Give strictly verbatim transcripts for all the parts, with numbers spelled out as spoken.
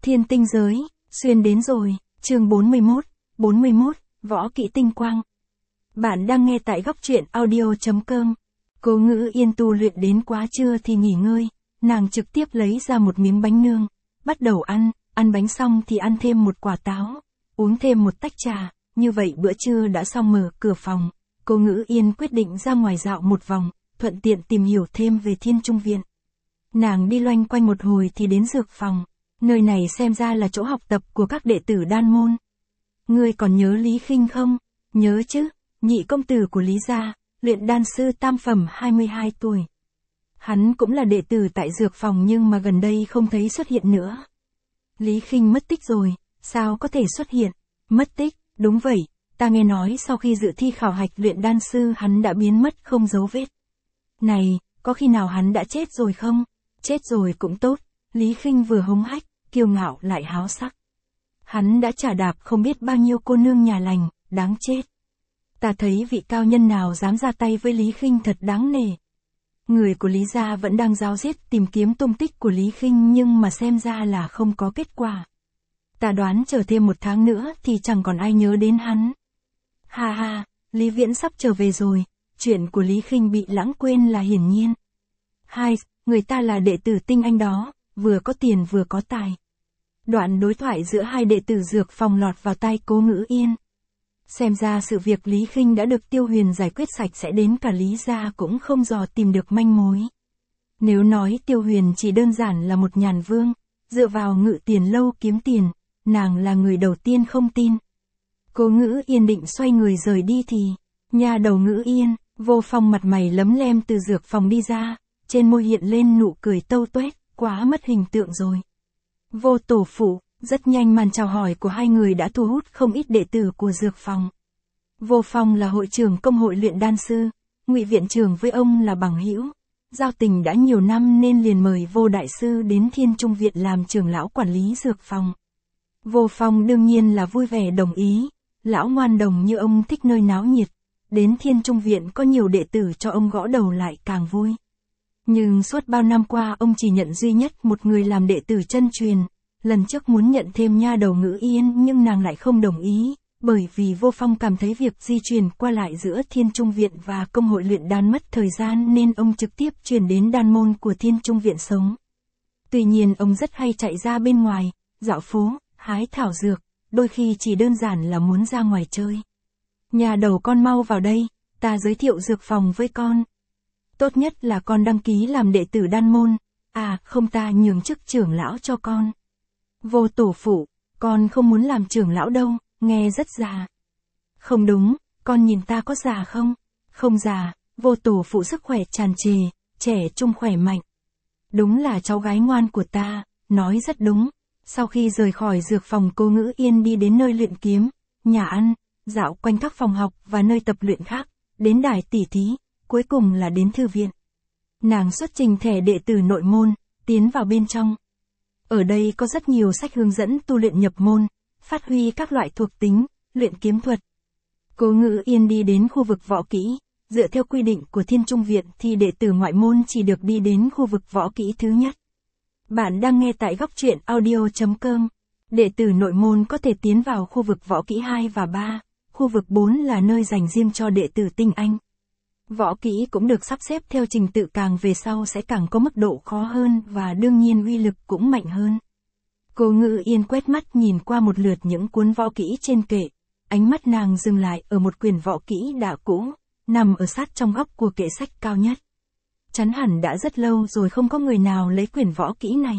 Thiên tinh giới, xuyên đến rồi, chương bốn mươi mốt, bốn mươi mốt, võ kỹ tinh quang. Bạn đang nghe tại góc truyện audio chấm com. Cố Ngữ Yên tu luyện đến quá trưa thì nghỉ ngơi, nàng trực tiếp lấy ra một miếng bánh nương, bắt đầu ăn, ăn bánh xong thì ăn thêm một quả táo, uống thêm một tách trà, như vậy bữa trưa đã xong. Mở cửa phòng, Cố Ngữ Yên quyết định ra ngoài dạo một vòng, thuận tiện tìm hiểu thêm về Thiên Trung Viện. Nàng đi loanh quanh một hồi thì đến dược phòng, nơi này xem ra là chỗ học tập của các đệ tử đan môn. Ngươi còn nhớ Lý Khinh không? Nhớ chứ, nhị công tử của Lý gia, luyện đan sư tam phẩm hai mươi hai tuổi. Hắn cũng là đệ tử tại dược phòng nhưng mà gần đây không thấy xuất hiện nữa. Lý Khinh mất tích rồi, sao có thể xuất hiện? Mất tích, đúng vậy, ta nghe nói sau khi dự thi khảo hạch luyện đan sư hắn đã biến mất không dấu vết. Này, có khi nào hắn đã chết rồi không? Chết rồi cũng tốt, Lý Khinh vừa hống hách, kiêu ngạo lại háo sắc. Hắn đã trả đạp không biết bao nhiêu cô nương nhà lành, đáng chết. Ta thấy vị cao nhân nào dám ra tay với Lý Khinh thật đáng nể. Người của Lý gia vẫn đang ráo riết tìm kiếm tung tích của Lý Khinh nhưng mà xem ra là không có kết quả. Ta đoán chờ thêm một tháng nữa thì chẳng còn ai nhớ đến hắn. Ha ha, Lý Viễn sắp trở về rồi, chuyện của Lý Khinh bị lãng quên là hiển nhiên. Hai, người ta là đệ tử tinh anh đó, vừa có tiền vừa có tài. Đoạn đối thoại giữa hai đệ tử dược phòng lọt vào tai Cố Ngữ Yên. Xem ra sự việc Lý Khinh đã được Tiêu Huyền giải quyết sạch sẽ đến cả Lý gia cũng không dò tìm được manh mối. Nếu nói Tiêu Huyền chỉ đơn giản là một nhàn vương, dựa vào Ngự Tiền lâu kiếm tiền, nàng là người đầu tiên không tin. Cố Ngữ Yên định xoay người rời đi thì, nha đầu Ngữ Yên, Vô Phong mặt mày lấm lem từ dược phòng đi ra, trên môi hiện lên nụ cười tâu tuét, quá mất hình tượng rồi. Vô tổ phụ, rất nhanh màn chào hỏi của hai người đã thu hút không ít đệ tử của dược phòng. Vô Phong là hội trưởng công hội luyện đan sư, Ngụy viện trưởng với ông là bằng hữu, giao tình đã nhiều năm nên liền mời Vô đại sư đến Thiên Trung Viện làm trưởng lão quản lý dược phòng. Vô Phong đương nhiên là vui vẻ đồng ý, lão ngoan đồng như ông thích nơi náo nhiệt, đến Thiên Trung Viện có nhiều đệ tử cho ông gõ đầu lại càng vui. Nhưng suốt bao năm qua ông chỉ nhận duy nhất một người làm đệ tử chân truyền, lần trước muốn nhận thêm nha đầu Ngữ Yên nhưng nàng lại không đồng ý, bởi vì Vô Phong cảm thấy việc di chuyển qua lại giữa Thiên Trung Viện và công hội luyện đan mất thời gian nên ông trực tiếp chuyển đến đan môn của Thiên Trung Viện sống. Tuy nhiên ông rất hay chạy ra bên ngoài, dạo phố, hái thảo dược, đôi khi chỉ đơn giản là muốn ra ngoài chơi. Nhà đầu con mau vào đây, ta giới thiệu dược phòng với con. Tốt nhất là con đăng ký làm đệ tử đan môn, à không ta nhường chức trưởng lão cho con. Vô tổ phụ, con không muốn làm trưởng lão đâu, nghe rất già. Không đúng, con nhìn ta có già không? Không già, Vô tổ phụ sức khỏe tràn trề, trẻ trung khỏe mạnh. Đúng là cháu gái ngoan của ta, nói rất đúng. Sau khi rời khỏi dược phòng Cố Ngữ Yên đi đến nơi luyện kiếm, nhà ăn, dạo quanh các phòng học và nơi tập luyện khác, đến đài tỉ thí, cuối cùng là đến thư viện. Nàng xuất trình thẻ đệ tử nội môn, tiến vào bên trong. Ở đây có rất nhiều sách hướng dẫn tu luyện nhập môn, phát huy các loại thuộc tính, luyện kiếm thuật. Cố Ngữ Yên đi đến khu vực võ kỹ, dựa theo quy định của Thiên Trung Viện thì đệ tử ngoại môn chỉ được đi đến khu vực võ kỹ thứ nhất. Bạn đang nghe tại góc truyện audio chấm com. Đệ tử nội môn có thể tiến vào khu vực võ kỹ hai và ba, khu vực bốn là nơi dành riêng cho đệ tử tinh anh. Võ kỹ cũng được sắp xếp theo trình tự càng về sau sẽ càng có mức độ khó hơn và đương nhiên uy lực cũng mạnh hơn. Cố Ngữ Yên quét mắt nhìn qua một lượt những cuốn võ kỹ trên kệ, ánh mắt nàng dừng lại ở một quyển võ kỹ đã cũ, nằm ở sát trong góc của kệ sách cao nhất. Chắn hẳn đã rất lâu rồi không có người nào lấy quyển võ kỹ này.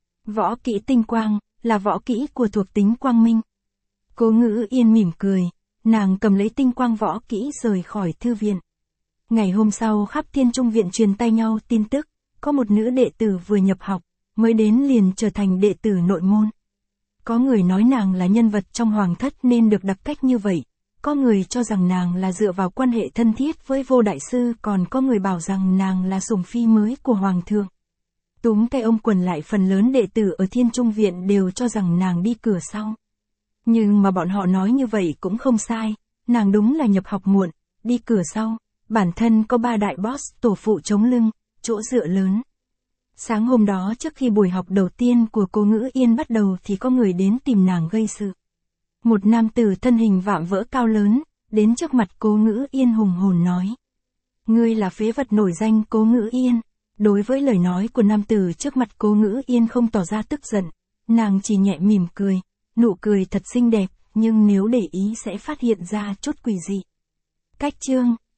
Võ kỹ tinh quang, là võ kỹ của thuộc tính quang minh. Cố Ngữ Yên mỉm cười, nàng cầm lấy tinh quang võ kỹ rời khỏi thư viện. Ngày hôm sau khắp Thiên Trung Viện truyền tay nhau tin tức, có một nữ đệ tử vừa nhập học, mới đến liền trở thành đệ tử nội môn. Có người nói nàng là nhân vật trong hoàng thất nên được đặc cách như vậy, có người cho rằng nàng là dựa vào quan hệ thân thiết với Vô đại sư, còn có người bảo rằng nàng là sủng phi mới của hoàng thượng. Túm tay ông quần lại phần lớn đệ tử ở Thiên Trung Viện đều cho rằng nàng đi cửa sau. Nhưng mà bọn họ nói như vậy cũng không sai, nàng đúng là nhập học muộn, đi cửa sau. Bản thân có ba đại boss tổ phụ chống lưng, chỗ dựa lớn. Sáng hôm đó trước khi buổi học đầu tiên của cô Ngữ Yên bắt đầu thì có người đến tìm nàng gây sự. Một nam tử thân hình vạm vỡ cao lớn, đến trước mặt cô Ngữ Yên hùng hồn nói. Ngươi là phế vật nổi danh Cố Ngữ Yên. Đối với lời nói của nam tử trước mặt cô Ngữ Yên không tỏ ra tức giận, nàng chỉ nhẹ mỉm cười, nụ cười thật xinh đẹp, nhưng nếu để ý sẽ phát hiện ra chút quỷ dị. Cách chương